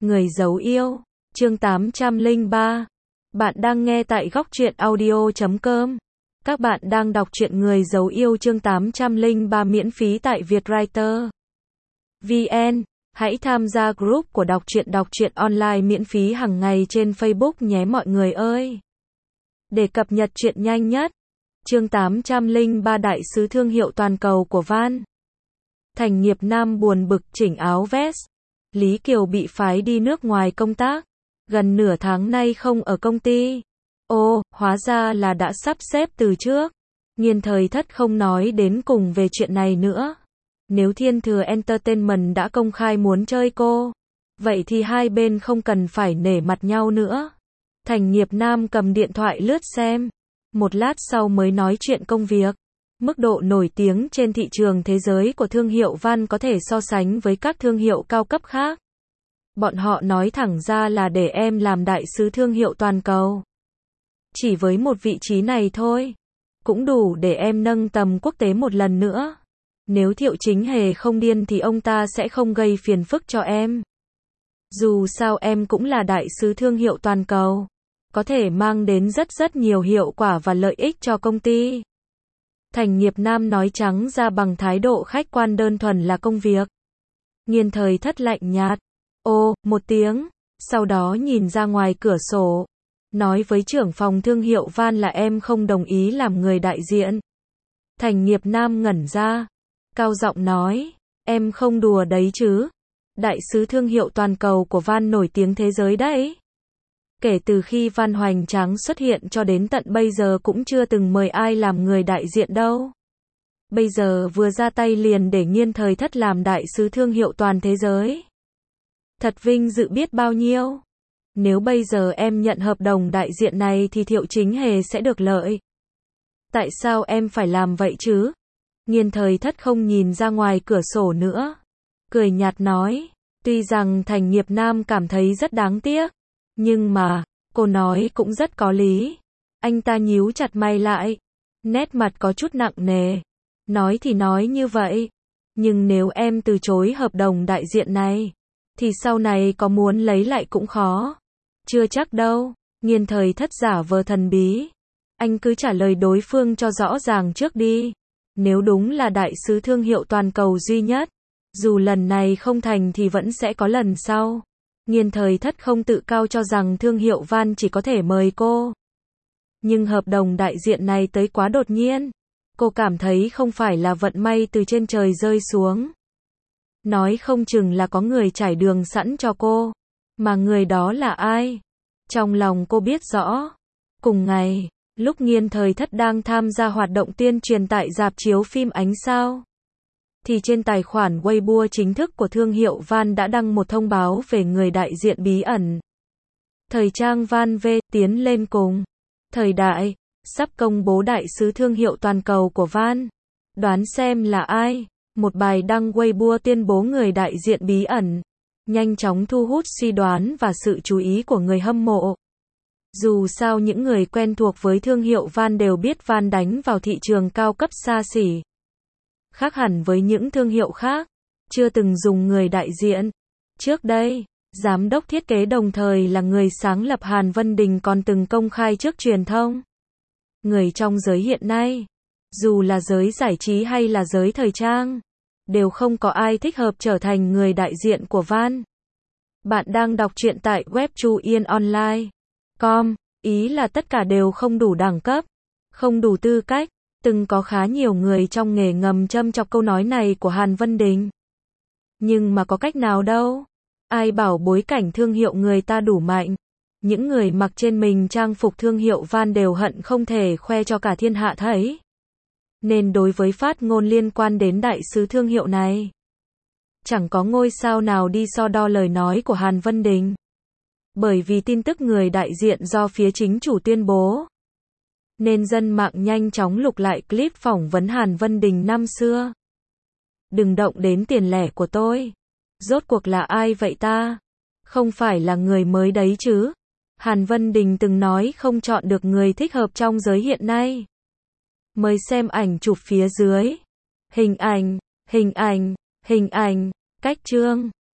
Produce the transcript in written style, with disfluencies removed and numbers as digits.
Người giấu yêu, chương 803. Bạn đang nghe tại Góc Truyện Audio.com. Các bạn đang đọc truyện Người giấu yêu chương 803 miễn phí tại Vietwriter VN. Hãy tham gia group của đọc truyện online miễn phí hàng ngày trên Facebook nhé mọi người ơi. Để cập nhật truyện nhanh nhất. Chương 803 Đại sứ thương hiệu toàn cầu của Van. Thành nghiệp nam buồn bực chỉnh áo vest. Lý Kiều bị phái đi nước ngoài công tác. Gần nửa tháng nay không ở công ty. Ồ, hóa ra là đã sắp xếp từ trước. Nghiên Thời Thất không nói đến cùng về chuyện này nữa. Nếu Thiên Thừa Entertainment đã công khai muốn chơi cô, vậy thì hai bên không cần phải nể mặt nhau nữa. Thành nghiệp nam cầm điện thoại lướt xem. Một lát sau mới nói chuyện công việc. Mức độ nổi tiếng trên thị trường thế giới của thương hiệu Van có thể so sánh với các thương hiệu cao cấp khác. Bọn họ nói thẳng ra là để em làm đại sứ thương hiệu toàn cầu. Chỉ với một vị trí này thôi, cũng đủ để em nâng tầm quốc tế một lần nữa. Nếu Thiệu Chính Hề không điên thì ông ta sẽ không gây phiền phức cho em. Dù sao em cũng là đại sứ thương hiệu toàn cầu, có thể mang đến rất nhiều hiệu quả và lợi ích cho công ty. Thành nghiệp nam nói trắng ra bằng thái độ khách quan đơn thuần là công việc. Nghiên Thời Thất lạnh nhạt. Ồ, một tiếng, sau đó nhìn ra ngoài cửa sổ. Nói với trưởng phòng thương hiệu Van là em không đồng ý làm người đại diện. Thành nghiệp nam ngẩn ra. Cao giọng nói, em không đùa đấy chứ. Đại sứ thương hiệu toàn cầu của Van nổi tiếng thế giới đấy. Kể từ khi Van hoành tráng xuất hiện cho đến tận bây giờ cũng chưa từng mời ai làm người đại diện đâu. Bây giờ vừa ra tay liền để Nghiên Thời Thất làm đại sứ thương hiệu toàn thế giới. Thật vinh dự biết bao nhiêu. Nếu bây giờ em nhận hợp đồng đại diện này thì Thiệu Chính Hề sẽ được lợi. Tại sao em phải làm vậy chứ? Nghiên Thời Thất không nhìn ra ngoài cửa sổ nữa. Cười nhạt nói, tuy rằng Thành nghiệp nam cảm thấy rất đáng tiếc. Nhưng mà, cô nói cũng rất có lý. Anh ta nhíu chặt mày lại. Nét mặt có chút nặng nề. Nói thì nói như vậy. Nhưng nếu em từ chối hợp đồng đại diện này, thì sau này có muốn lấy lại cũng khó. Chưa chắc đâu. Nghiên Thời Thất giả vờ thần bí. Anh cứ trả lời đối phương cho rõ ràng trước đi. Nếu đúng là đại sứ thương hiệu toàn cầu duy nhất, dù lần này không thành thì vẫn sẽ có lần sau. Nghiên Thời Thất không tự cao cho rằng thương hiệu Van chỉ có thể mời cô. Nhưng hợp đồng đại diện này tới quá đột nhiên. Cô cảm thấy không phải là vận may từ trên trời rơi xuống. Nói không chừng là có người trải đường sẵn cho cô. Mà người đó là ai? Trong lòng cô biết rõ. Cùng ngày, lúc Nghiên Thời Thất đang tham gia hoạt động tuyên truyền tại rạp chiếu phim Ánh Sao, thì trên tài khoản Weibo chính thức của thương hiệu Van đã đăng một thông báo về người đại diện bí ẩn. Thời trang Van V tiến lên cùng. Thời đại, sắp công bố đại sứ thương hiệu toàn cầu của Van. Đoán xem là ai? Một bài đăng Weibo tuyên bố người đại diện bí ẩn. Nhanh chóng thu hút suy đoán và sự chú ý của người hâm mộ. Dù sao những người quen thuộc với thương hiệu Van đều biết Van đánh vào thị trường cao cấp xa xỉ. Khác hẳn với những thương hiệu khác, chưa từng dùng người đại diện. Trước đây, giám đốc thiết kế đồng thời là người sáng lập Hàn Vân Đình còn từng công khai trước truyền thông. Người trong giới hiện nay, dù là giới giải trí hay là giới thời trang, đều không có ai thích hợp trở thành người đại diện của Van. Bạn đang đọc truyện tại web chuyenonline.com, ý là tất cả đều không đủ đẳng cấp, không đủ tư cách. Từng có khá nhiều người trong nghề ngầm châm chọc câu nói này của Hàn Vân Đình. Nhưng mà có cách nào đâu. Ai bảo bối cảnh thương hiệu người ta đủ mạnh. Những người mặc trên mình trang phục thương hiệu Van đều hận không thể khoe cho cả thiên hạ thấy. Nên đối với phát ngôn liên quan đến đại sứ thương hiệu này, chẳng có ngôi sao nào đi so đo lời nói của Hàn Vân Đình. Bởi vì tin tức người đại diện do phía chính chủ tuyên bố, nên dân mạng nhanh chóng lục lại clip phỏng vấn Hàn Vân Đình năm xưa. Đừng động đến tiền lẻ của tôi. Rốt cuộc là ai vậy ta? Không phải là người mới đấy chứ? Hàn Vân Đình từng nói không chọn được người thích hợp trong giới hiện nay. Mời xem ảnh chụp phía dưới. Hình ảnh, cách chương.